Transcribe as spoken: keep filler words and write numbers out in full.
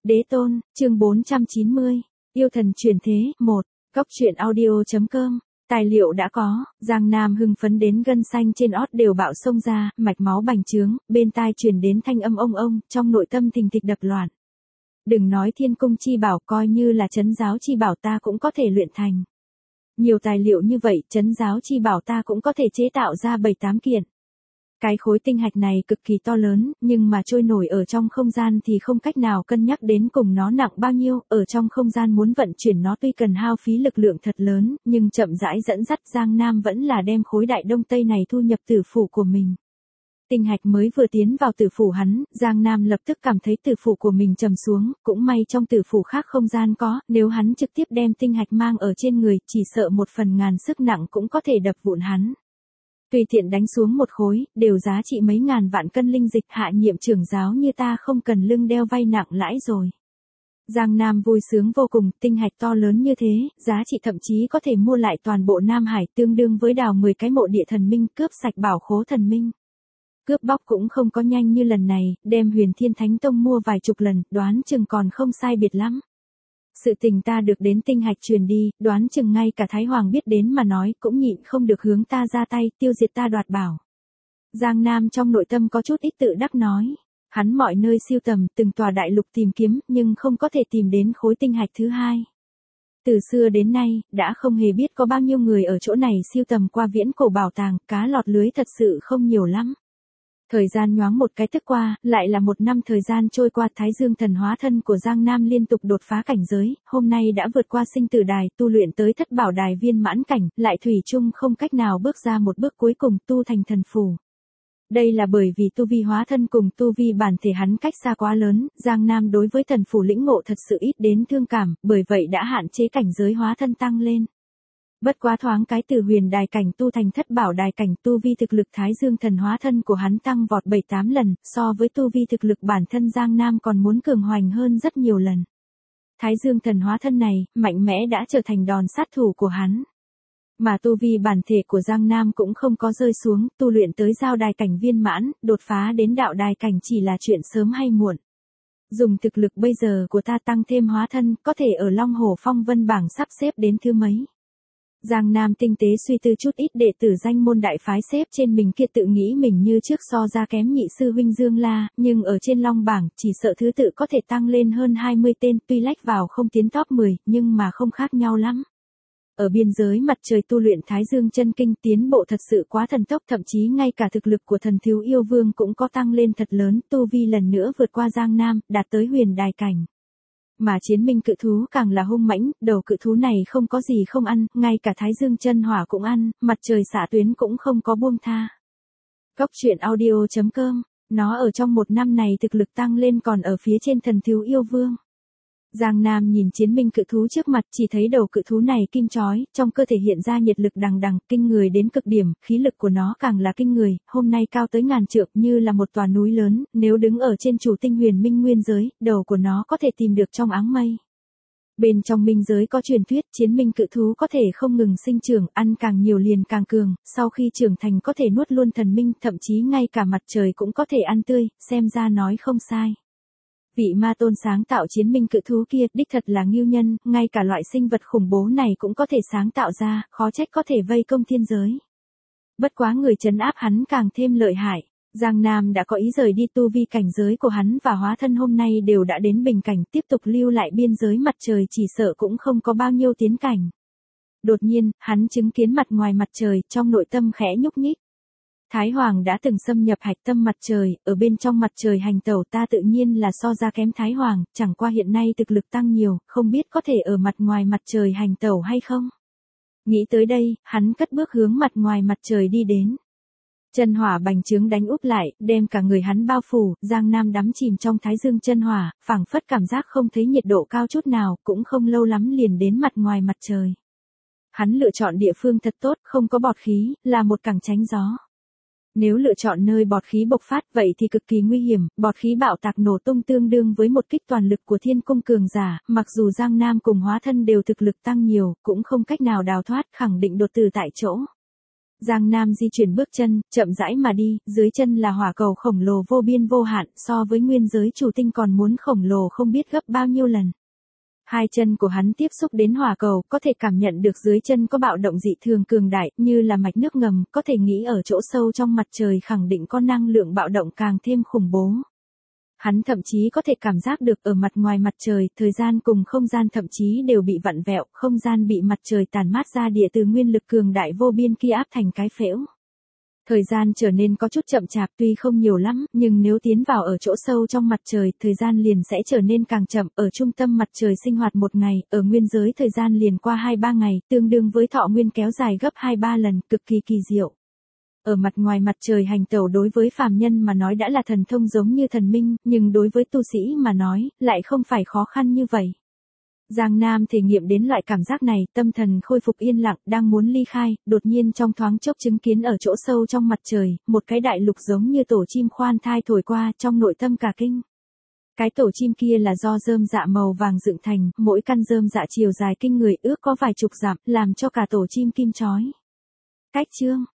Đế tôn, chương bốn trăm chín mươi, yêu thần truyền thế, một, Cốc truyện audio chấm com. Tài liệu đã có, Giang Nam hưng phấn đến gân xanh trên ót đều bạo xông ra, mạch máu bành trướng, bên tai truyền đến thanh âm ông ông, trong nội tâm thình thịch đập loạn. Đừng nói thiên cung chi bảo, coi như là trấn giáo chi bảo ta cũng có thể luyện thành. Nhiều tài liệu như vậy, trấn giáo chi bảo ta cũng có thể chế tạo ra bảy tám kiện. Cái khối tinh hạch này cực kỳ to lớn, nhưng mà trôi nổi ở trong không gian thì không cách nào cân nhắc đến cùng nó nặng bao nhiêu, ở trong không gian muốn vận chuyển nó tuy cần hao phí lực lượng thật lớn, nhưng chậm rãi dẫn dắt Giang Nam vẫn là đem khối đại đông tây này thu nhập tử phủ của mình. Tinh hạch mới vừa tiến vào tử phủ hắn, Giang Nam lập tức cảm thấy tử phủ của mình trầm xuống, cũng may trong tử phủ khác không gian có, nếu hắn trực tiếp đem tinh hạch mang ở trên người, chỉ sợ một phần ngàn sức nặng cũng có thể đập vụn hắn. Tùy tiện đánh xuống một khối, đều giá trị mấy ngàn vạn cân linh dịch, hạ nhiệm trưởng giáo như ta không cần lưng đeo vay nặng lãi rồi. Giang Nam vui sướng vô cùng, tinh hạch to lớn như thế, giá trị thậm chí có thể mua lại toàn bộ Nam Hải, tương đương với đào mười cái mộ địa thần minh, cướp sạch bảo khố thần minh. Cướp bóc cũng không có nhanh như lần này, đem Huyền Thiên Thánh Tông mua vài chục lần, đoán chừng còn không sai biệt lắm. Sự tình ta được đến tinh hạch truyền đi, đoán chừng ngay cả Thái Hoàng biết đến mà nói cũng nhịn không được hướng ta ra tay, tiêu diệt ta đoạt bảo. Giang Nam trong nội tâm có chút ít tự đắc nói. Hắn mọi nơi siêu tầm, từng tòa đại lục tìm kiếm, nhưng không có thể tìm đến khối tinh hạch thứ hai. Từ xưa đến nay, đã không hề biết có bao nhiêu người ở chỗ này siêu tầm qua viễn cổ bảo tàng, cá lọt lưới thật sự không nhiều lắm. Thời gian nhoáng một cái tức qua, lại là một năm thời gian trôi qua, Thái Dương thần hóa thân của Giang Nam liên tục đột phá cảnh giới, hôm nay đã vượt qua sinh tử đài, tu luyện tới thất bảo đài viên mãn cảnh, lại thủy chung không cách nào bước ra một bước cuối cùng tu thành thần phù. Đây là bởi vì tu vi hóa thân cùng tu vi bản thể hắn cách xa quá lớn, Giang Nam đối với thần phù lĩnh ngộ thật sự ít đến thương cảm, bởi vậy đã hạn chế cảnh giới hóa thân tăng lên. Bất quá thoáng cái từ huyền đài cảnh tu thành thất bảo đài cảnh, tu vi thực lực Thái Dương thần hóa thân của hắn tăng vọt bảy tám lần, so với tu vi thực lực bản thân Giang Nam còn muốn cường hoành hơn rất nhiều lần. Thái Dương thần hóa thân này, mạnh mẽ đã trở thành đòn sát thủ của hắn. Mà tu vi bản thể của Giang Nam cũng không có rơi xuống, tu luyện tới giao đài cảnh viên mãn, đột phá đến đạo đài cảnh chỉ là chuyện sớm hay muộn. Dùng thực lực bây giờ của ta tăng thêm hóa thân, có thể ở Long Hổ Phong Vân bảng sắp xếp đến thứ mấy. Giang Nam tinh tế suy tư chút ít, đệ tử danh môn đại phái xếp trên mình kia tự nghĩ mình như trước so ra kém nhị sư huynh Dương La, nhưng ở trên Long bảng, chỉ sợ thứ tự có thể tăng lên hơn hai mươi tên, tuy lách vào không tiến top mười, nhưng mà không khác nhau lắm. Ở biên giới mặt trời tu luyện Thái Dương chân kinh tiến bộ thật sự quá thần tốc, thậm chí ngay cả thực lực của thần thiếu yêu vương cũng có tăng lên thật lớn, tu vi lần nữa vượt qua Giang Nam, đạt tới huyền đài cảnh. Mà chiến minh cự thú càng là hung mãnh, đầu cự thú này không có gì không ăn, ngay cả Thái Dương chân hỏa cũng ăn, mặt trời xạ tuyến cũng không có buông tha. Cốc truyện audio chấm com, nó ở trong một năm này thực lực tăng lên còn ở phía trên thần thiếu yêu vương. Giang Nam nhìn chiến minh cự thú trước mặt, chỉ thấy đầu cự thú này kim chói, trong cơ thể hiện ra nhiệt lực đằng đằng, kinh người đến cực điểm, khí lực của nó càng là kinh người, hôm nay cao tới ngàn trượng như là một tòa núi lớn, nếu đứng ở trên chủ tinh huyền minh nguyên giới, đầu của nó có thể tìm được trong áng mây. Bên trong minh giới có truyền thuyết, chiến minh cự thú có thể không ngừng sinh trưởng, ăn càng nhiều liền càng cường, sau khi trưởng thành có thể nuốt luôn thần minh, thậm chí ngay cả mặt trời cũng có thể ăn tươi, xem ra nói không sai. Vị ma tôn sáng tạo chiến minh cự thú kia, đích thật là ngưu nhân, ngay cả loại sinh vật khủng bố này cũng có thể sáng tạo ra, khó trách có thể vây công thiên giới. Bất quá người trấn áp hắn càng thêm lợi hại, Giang Nam đã có ý rời đi, tu vi cảnh giới của hắn và hóa thân hôm nay đều đã đến bình cảnh, tiếp tục lưu lại biên giới mặt trời chỉ sợ cũng không có bao nhiêu tiến cảnh. Đột nhiên, hắn chứng kiến mặt ngoài mặt trời, trong nội tâm khẽ nhúc nhích. Thái Hoàng đã từng xâm nhập hạch tâm mặt trời, ở bên trong mặt trời hành tẩu, ta tự nhiên là so ra kém Thái Hoàng, chẳng qua hiện nay thực lực tăng nhiều, không biết có thể ở mặt ngoài mặt trời hành tẩu hay không. Nghĩ tới đây, hắn cất bước hướng mặt ngoài mặt trời đi đến. Chân hỏa bành trướng đánh úp lại, đem cả người hắn bao phủ, Giang Nam đắm chìm trong Thái Dương chân hỏa, phảng phất cảm giác không thấy nhiệt độ cao chút nào, cũng không lâu lắm liền đến mặt ngoài mặt trời. Hắn lựa chọn địa phương thật tốt, không có bọt khí, là một cẳng tránh gió. Nếu lựa chọn nơi bọt khí bộc phát vậy thì cực kỳ nguy hiểm, bọt khí bạo tạc nổ tung tương đương với một kích toàn lực của thiên cung cường giả, mặc dù Giang Nam cùng hóa thân đều thực lực tăng nhiều, cũng không cách nào đào thoát, khẳng định đột tử tại chỗ. Giang Nam di chuyển bước chân, chậm rãi mà đi, dưới chân là hỏa cầu khổng lồ vô biên vô hạn, so với nguyên giới chủ tinh còn muốn khổng lồ không biết gấp bao nhiêu lần. Hai chân của hắn tiếp xúc đến hỏa cầu, có thể cảm nhận được dưới chân có bạo động dị thường cường đại, như là mạch nước ngầm, có thể nghĩ ở chỗ sâu trong mặt trời khẳng định có năng lượng bạo động càng thêm khủng bố. Hắn thậm chí có thể cảm giác được ở mặt ngoài mặt trời, thời gian cùng không gian thậm chí đều bị vặn vẹo, không gian bị mặt trời tàn mát ra địa từ nguyên lực cường đại vô biên kia áp thành cái phễu. Thời gian trở nên có chút chậm chạp tuy không nhiều lắm, nhưng nếu tiến vào ở chỗ sâu trong mặt trời, thời gian liền sẽ trở nên càng chậm, ở trung tâm mặt trời sinh hoạt một ngày, ở nguyên giới thời gian liền qua hai ba ngày, tương đương với thọ nguyên kéo dài gấp hai ba lần, cực kỳ kỳ diệu. Ở mặt ngoài mặt trời hành tẩu đối với phàm nhân mà nói đã là thần thông giống như thần minh, nhưng đối với tu sĩ mà nói, lại không phải khó khăn như vậy. Giang Nam thể nghiệm đến loại cảm giác này, tâm thần khôi phục yên lặng, đang muốn ly khai, đột nhiên trong thoáng chốc chứng kiến ở chỗ sâu trong mặt trời, một cái đại lục giống như tổ chim khoan thai thổi qua, trong nội tâm cả kinh. Cái tổ chim kia là do rơm dạ màu vàng dựng thành, mỗi căn rơm dạ chiều dài kinh người ước có vài chục dặm, làm cho cả tổ chim kim chói. Cách chương